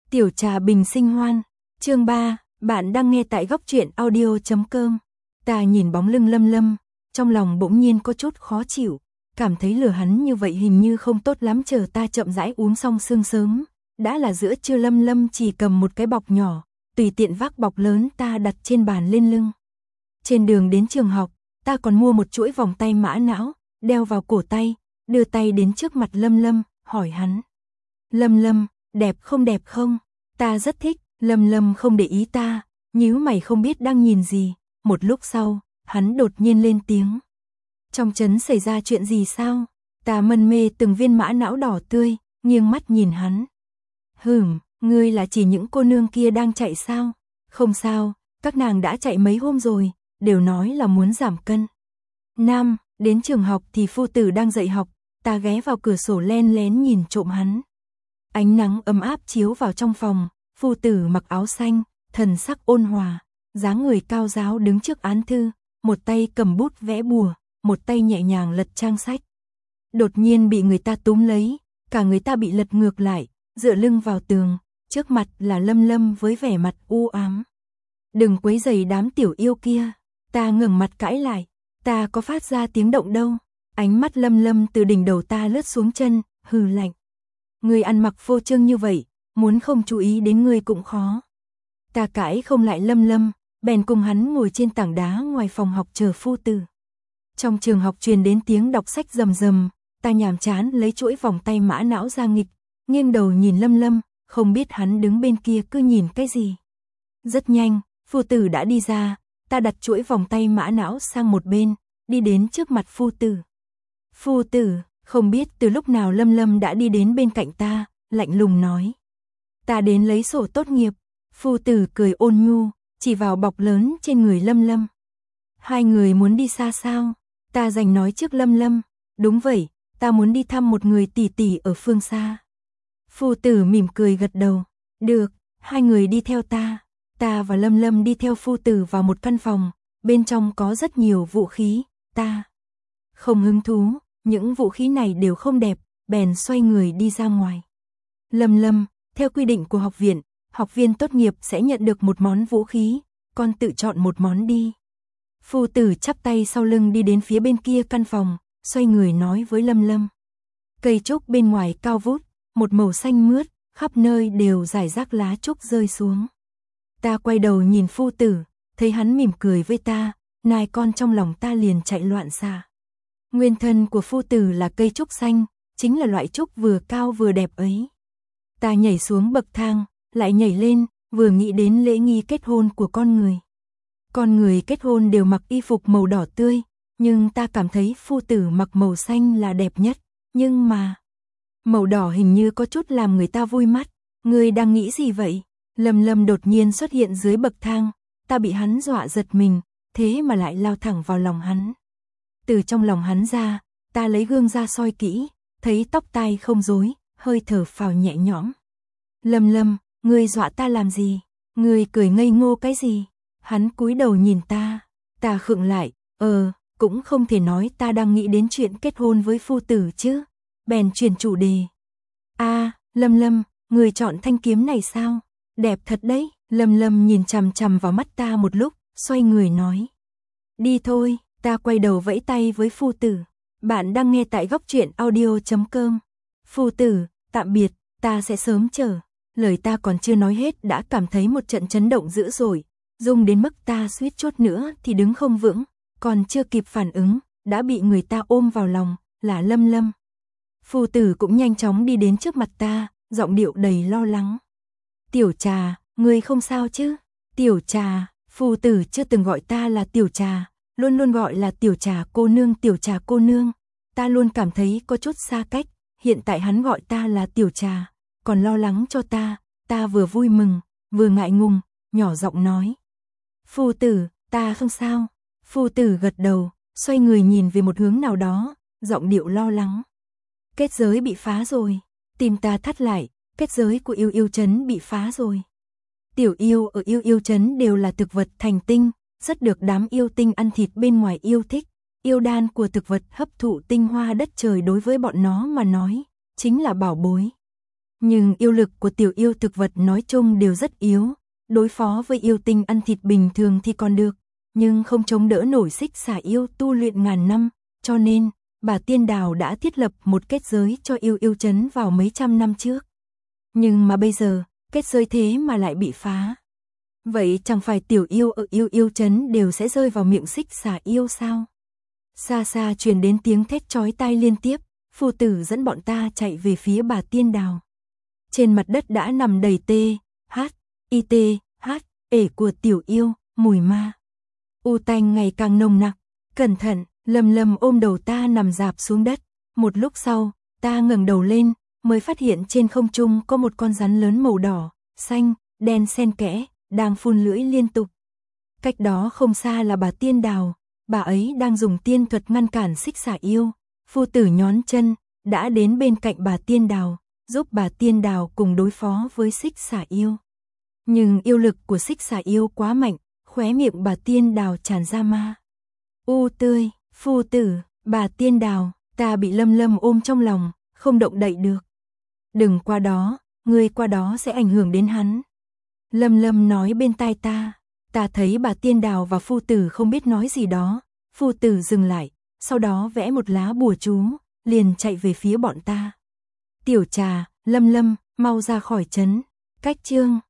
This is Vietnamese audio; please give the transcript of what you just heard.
Tiểu trà bình sinh hoan, chương 3, bạn đang nghe tại góc truyện audio.com. Ta nhìn bóng lưng Lâm Lâm, trong lòng bỗng nhiên có chút khó chịu, cảm thấy lừa hắn như vậy hình như không tốt lắm. Chờ ta chậm rãi uống xong sương sớm, đã là giữa trưa. Lâm Lâm chỉ cầm một cái bọc nhỏ, tùy tiện vác bọc lớn ta đặt trên bàn lên lưng. Trên đường đến trường học, ta còn mua một chuỗi vòng tay mã não, đeo vào cổ tay, đưa tay đến trước mặt Lâm Lâm, hỏi hắn. Lâm Lâm, đẹp không? Ta rất thích. Lâm Lâm không để ý ta, nhíu mày không biết đang nhìn gì. Một lúc sau, hắn đột nhiên lên tiếng. Trong trấn xảy ra chuyện gì sao? Ta mân mê từng viên mã não đỏ tươi, nghiêng mắt nhìn hắn. Ngươi là chỉ những cô nương kia đang chạy sao? Không sao, các nàng đã chạy mấy hôm rồi, đều nói là muốn giảm cân. Nam, đến trường học thì phu tử đang dạy học, ta ghé vào cửa sổ len lén nhìn trộm hắn. Ánh nắng ấm áp chiếu vào trong phòng, phu tử mặc áo xanh, thần sắc ôn hòa, dáng người cao ráo đứng trước án thư, một tay cầm bút vẽ bùa, một tay nhẹ nhàng lật trang sách. Đột nhiên bị người ta túm lấy, cả người ta bị lật ngược lại, dựa lưng vào tường, trước mặt là Lâm Lâm với vẻ mặt u ám. Đừng quấy rầy đám tiểu yêu kia. Ta ngẩng mặt cãi lại, ta có phát ra tiếng động đâu. Ánh mắt Lâm Lâm từ đỉnh đầu ta lướt xuống chân, hừ lạnh. Ngươi ăn mặc phô trương như vậy, muốn không chú ý đến ngươi cũng khó. Ta cãi không lại Lâm Lâm, bèn cùng hắn ngồi trên tảng đá ngoài phòng học chờ phu tử. Trong trường học truyền đến tiếng đọc sách rầm rầm, ta nhàm chán lấy chuỗi vòng tay mã não ra nghịch, nghiêng đầu nhìn Lâm Lâm, không biết hắn đứng bên kia cứ nhìn cái gì. Rất nhanh, phu tử đã đi ra, ta đặt chuỗi vòng tay mã não sang một bên, đi đến trước mặt phu tử. Phu tử, không biết từ lúc nào Lâm Lâm đã đi đến bên cạnh ta, lạnh lùng nói. Ta đến lấy sổ tốt nghiệp. Phu tử cười ôn nhu, chỉ vào bọc lớn trên người Lâm Lâm. Hai người muốn đi xa sao? Ta giành nói trước Lâm Lâm. Đúng vậy, ta muốn đi thăm một người tỷ tỷ ở phương xa. Phu tử mỉm cười gật đầu. Được, hai người đi theo ta. Ta và Lâm Lâm đi theo phu tử vào một căn phòng, bên trong có rất nhiều vũ khí, ta không hứng thú, những vũ khí này đều không đẹp, bèn xoay người đi ra ngoài. Lâm Lâm, theo quy định của học viện, học viên tốt nghiệp sẽ nhận được một món vũ khí, con tự chọn một món đi. Phu tử chắp tay sau lưng đi đến phía bên kia căn phòng, xoay người nói với Lâm Lâm. Cây trúc bên ngoài cao vút, một màu xanh mướt, khắp nơi đều rải rác lá trúc rơi xuống. Ta quay đầu nhìn phu tử, thấy hắn mỉm cười với ta, nài con trong lòng ta liền chạy loạn xạ. Nguyên thân của phu tử là cây trúc xanh, chính là loại trúc vừa cao vừa đẹp ấy. Ta nhảy xuống bậc thang, lại nhảy lên, vừa nghĩ đến lễ nghi kết hôn của con người. Con người kết hôn đều mặc y phục màu đỏ tươi, nhưng ta cảm thấy phu tử mặc màu xanh là đẹp nhất, nhưng mà màu đỏ hình như có chút làm người ta vui mắt. Ngươi đang nghĩ gì vậy? Lâm Lâm đột nhiên xuất hiện dưới bậc thang, ta bị hắn dọa giật mình, thế mà lại lao thẳng vào lòng hắn. Từ trong lòng hắn ra, ta lấy gương ra soi kỹ, thấy tóc tai không rối, hơi thở phào nhẹ nhõm. Lâm Lâm, ngươi dọa ta làm gì? Ngươi cười ngây ngô cái gì? Hắn cúi đầu nhìn ta, ta khựng lại, cũng không thể nói ta đang nghĩ đến chuyện kết hôn với phu tử chứ. Bèn chuyển chủ đề. Lâm Lâm, ngươi chọn thanh kiếm này sao? Đẹp thật đấy. Lâm Lâm nhìn chằm chằm vào mắt ta một lúc, xoay người nói. Đi thôi. Ta quay đầu vẫy tay với phu tử. Bạn đang nghe tại góc truyện audio.com. Phu tử, tạm biệt, ta sẽ sớm chờ. Lời ta còn chưa nói hết đã cảm thấy một trận chấn động dữ dội, rung đến mức ta suýt chút nữa thì đứng không vững, còn chưa kịp phản ứng, đã bị người ta ôm vào lòng, là Lâm Lâm. Phu tử cũng nhanh chóng đi đến trước mặt ta, giọng điệu đầy lo lắng. Tiểu trà, ngươi không sao chứ? Tiểu trà, phu tử chưa từng gọi ta là tiểu trà, luôn luôn gọi là tiểu trà cô nương, tiểu trà cô nương. Ta luôn cảm thấy có chút xa cách, hiện tại hắn gọi ta là tiểu trà, còn lo lắng cho ta vừa vui mừng, vừa ngại ngùng, nhỏ giọng nói. Phu tử, ta không sao. Phu tử gật đầu, xoay người nhìn về một hướng nào đó, giọng điệu lo lắng. Kết giới bị phá rồi. Tim ta thắt lại, kết giới của yêu yêu trấn bị phá rồi. Tiểu yêu ở yêu yêu trấn đều là thực vật thành tinh, rất được đám yêu tinh ăn thịt bên ngoài yêu thích. Yêu đan của thực vật hấp thụ tinh hoa đất trời đối với bọn nó mà nói, chính là bảo bối. Nhưng yêu lực của tiểu yêu thực vật nói chung đều rất yếu, đối phó với yêu tinh ăn thịt bình thường thì còn được, nhưng không chống đỡ nổi xích xà yêu tu luyện ngàn năm, cho nên bà Tiên Đào đã thiết lập một kết giới cho yêu yêu trấn vào mấy trăm năm trước. Nhưng mà bây giờ, kết giới thế mà lại bị phá. Vậy chẳng phải tiểu yêu ở yêu yêu trấn đều sẽ rơi vào miệng xích xà yêu sao? Xa xa truyền đến tiếng thét chói tai liên tiếp, phu tử dẫn bọn ta chạy về phía bà Tiên Đào. Trên mặt đất đã nằm đầy ê của tiểu yêu, mùi ma. U tanh ngày càng nồng nặc, cẩn thận, Lâm Lâm ôm đầu ta nằm rạp xuống đất. Một lúc sau, ta ngẩng đầu lên, mới phát hiện trên không trung có một con rắn lớn màu đỏ, xanh, đen xen kẽ, đang phun lưỡi liên tục. Cách đó không xa là bà Tiên Đào, bà ấy đang dùng tiên thuật ngăn cản xích xà yêu. Phu tử nhón chân, đã đến bên cạnh bà Tiên Đào, giúp bà Tiên Đào cùng đối phó với xích xà yêu. Nhưng yêu lực của xích xà yêu quá mạnh, khóe miệng bà Tiên Đào tràn ra ma. Tươi, phu tử, bà Tiên Đào, ta bị Lâm Lâm ôm trong lòng, không động đậy được. Đừng qua đó, ngươi qua đó sẽ ảnh hưởng đến hắn. Lâm Lâm nói bên tai ta thấy bà Tiên Đào và phu tử không biết nói gì đó, phu tử dừng lại, sau đó vẽ một lá bùa chú, liền chạy về phía bọn ta. Tiểu Trà, Lâm Lâm, mau ra khỏi trấn. Cách chương